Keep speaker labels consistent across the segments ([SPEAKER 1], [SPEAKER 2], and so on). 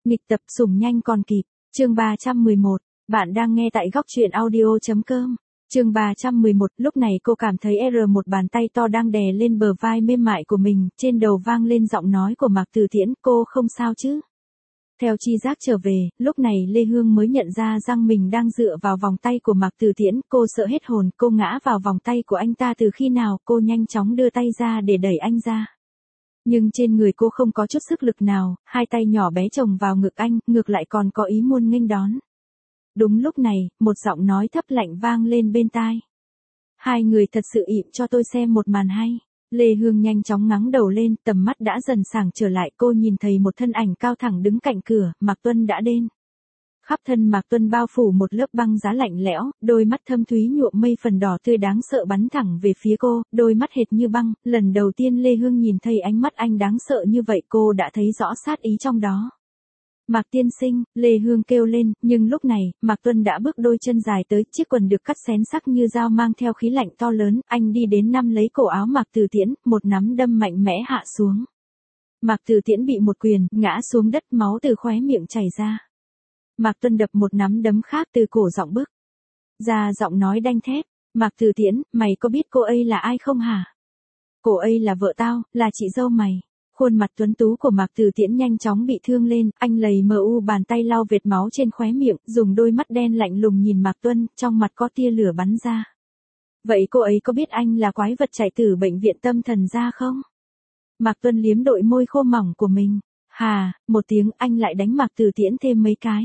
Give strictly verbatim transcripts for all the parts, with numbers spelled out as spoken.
[SPEAKER 1] Nghịch tập sủng nhanh còn kịp, chương ba trăm mười một, bạn đang nghe tại góc truyện audio.com. Chương ba trăm mười một, lúc này cô cảm thấy R một bàn tay to đang đè lên bờ vai mềm mại của mình, trên đầu vang lên giọng nói của Mạc Từ Tiễn, cô không sao chứ? Theo chi giác trở về, lúc này Lê Hương mới nhận ra rằng mình đang dựa vào vòng tay của Mạc Từ Tiễn, cô sợ hết hồn, cô ngã vào vòng tay của anh ta từ khi nào, cô nhanh chóng đưa tay ra để đẩy anh ra. Nhưng trên người cô không có chút sức lực nào, hai tay nhỏ bé chồng vào ngực anh, ngược lại còn có ý muốn nghênh đón. Đúng lúc này, một giọng nói thấp lạnh vang lên bên tai. Hai người thật sự ịm cho tôi xem một màn hay. Lê Hương nhanh chóng ngẩng đầu lên, tầm mắt đã dần sảng trở lại, cô nhìn thấy một thân ảnh cao thẳng đứng cạnh cửa, Mạc Tuân đã đến. Khắp thân Mạc Tuân bao phủ một lớp băng giá lạnh lẽo, đôi mắt thâm thúy nhuộm mây phần đỏ tươi đáng sợ bắn thẳng về phía cô, đôi mắt hệt như băng, lần đầu tiên Lê Hương nhìn thấy ánh mắt anh đáng sợ như vậy cô đã thấy rõ sát ý trong đó. Mạc tiên sinh, Lê Hương kêu lên, nhưng lúc này, Mạc Tuân đã bước đôi chân dài tới, chiếc quần được cắt xén sắc như dao mang theo khí lạnh to lớn, anh đi đến nắm lấy cổ áo Mạc Từ Tiễn, một nắm đâm mạnh mẽ hạ xuống. Mạc Từ Tiễn bị một quyền, ngã xuống đất, máu từ khóe miệng chảy ra. Mạc Tuân đập một nắm đấm khác từ cổ giọng bức ra, giọng nói đanh thép, Mạc Từ Tiễn, mày có biết cô ấy là ai không hả? Cô ấy là vợ tao, là chị dâu mày. Khuôn mặt tuấn tú của Mạc Từ Tiễn nhanh chóng bị thương lên, anh lầy mờ u bàn tay lau vệt máu trên khóe miệng, dùng đôi mắt đen lạnh lùng nhìn Mạc Tuân, trong mặt có tia lửa bắn ra. Vậy cô ấy có biết anh là quái vật chạy từ bệnh viện tâm thần ra không? Mạc Tuân liếm đôi môi khô mỏng của mình. Hà, một tiếng anh lại đánh Mạc Từ Tiễn thêm mấy cái.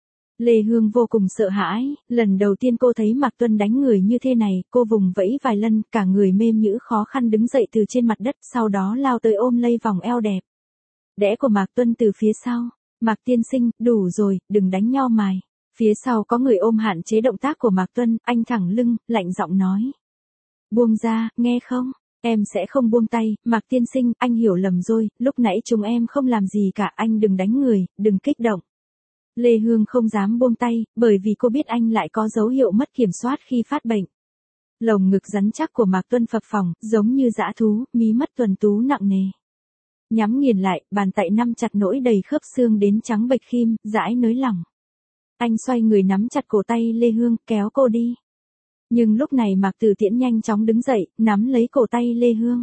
[SPEAKER 1] Lê Hương vô cùng sợ hãi, lần đầu tiên cô thấy Mạc Tuân đánh người như thế này, cô vùng vẫy vài lần, cả người mềm nhũn khó khăn đứng dậy từ trên mặt đất, sau đó lao tới ôm lấy vòng eo đẹp đẽ của Mạc Tuân từ phía sau. Mạc tiên sinh, đủ rồi, đừng đánh nhau mài. Phía sau có người ôm hạn chế động tác của Mạc Tuân, anh thẳng lưng, lạnh giọng nói. Buông ra, nghe không? Em sẽ không buông tay, Mạc tiên sinh, anh hiểu lầm rồi, lúc nãy chúng em không làm gì cả, anh đừng đánh người, đừng kích động. Lê Hương không dám buông tay, bởi vì cô biết anh lại có dấu hiệu mất kiểm soát khi phát bệnh. Lồng ngực rắn chắc của Mạc Tuân phập phồng, giống như dã thú, mí mắt tuần tú nặng nề. Nhắm nghiền lại, bàn tay nắm chặt nỗi đầy khớp xương đến trắng bệch khim, dãi nới lỏng. Anh xoay người nắm chặt cổ tay Lê Hương, kéo cô đi. Nhưng lúc này Mạc Từ Tiễn nhanh chóng đứng dậy, nắm lấy cổ tay Lê Hương.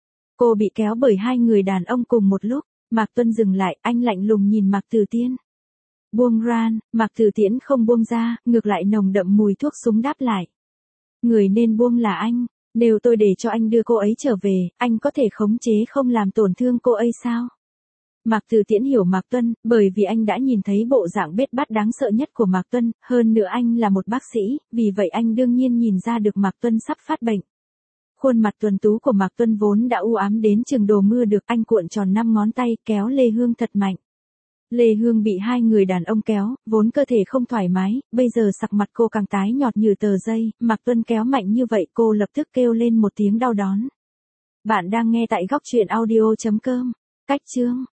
[SPEAKER 1] Cô bị kéo bởi hai người đàn ông cùng một lúc, Mạc Tuân dừng lại, anh lạnh lùng nhìn Mạc Từ Tiễn. Buông ran, Mạc Từ Tiễn không buông ra, ngược lại nồng đậm mùi thuốc súng đáp lại. Người nên buông là anh, nếu tôi để cho anh đưa cô ấy trở về, anh có thể khống chế không làm tổn thương cô ấy sao? Mạc Từ Tiễn hiểu Mạc Tuân, bởi vì anh đã nhìn thấy bộ dạng bết bát đáng sợ nhất của Mạc Tuân, hơn nữa anh là một bác sĩ, vì vậy anh đương nhiên nhìn ra được Mạc Tuân sắp phát bệnh. Khuôn mặt tuấn tú của Mạc Tuân vốn đã u ám đến chừng đồ mưa được, anh cuộn tròn năm ngón tay kéo Lê Hương thật mạnh. Lê Hương bị hai người đàn ông kéo, vốn cơ thể không thoải mái, bây giờ sắc mặt cô càng tái nhợt như tờ giấy, Mạc Tuân kéo mạnh như vậy cô lập tức kêu lên một tiếng đau đớn. Bạn đang nghe tại góc truyện audio.com. Cách chương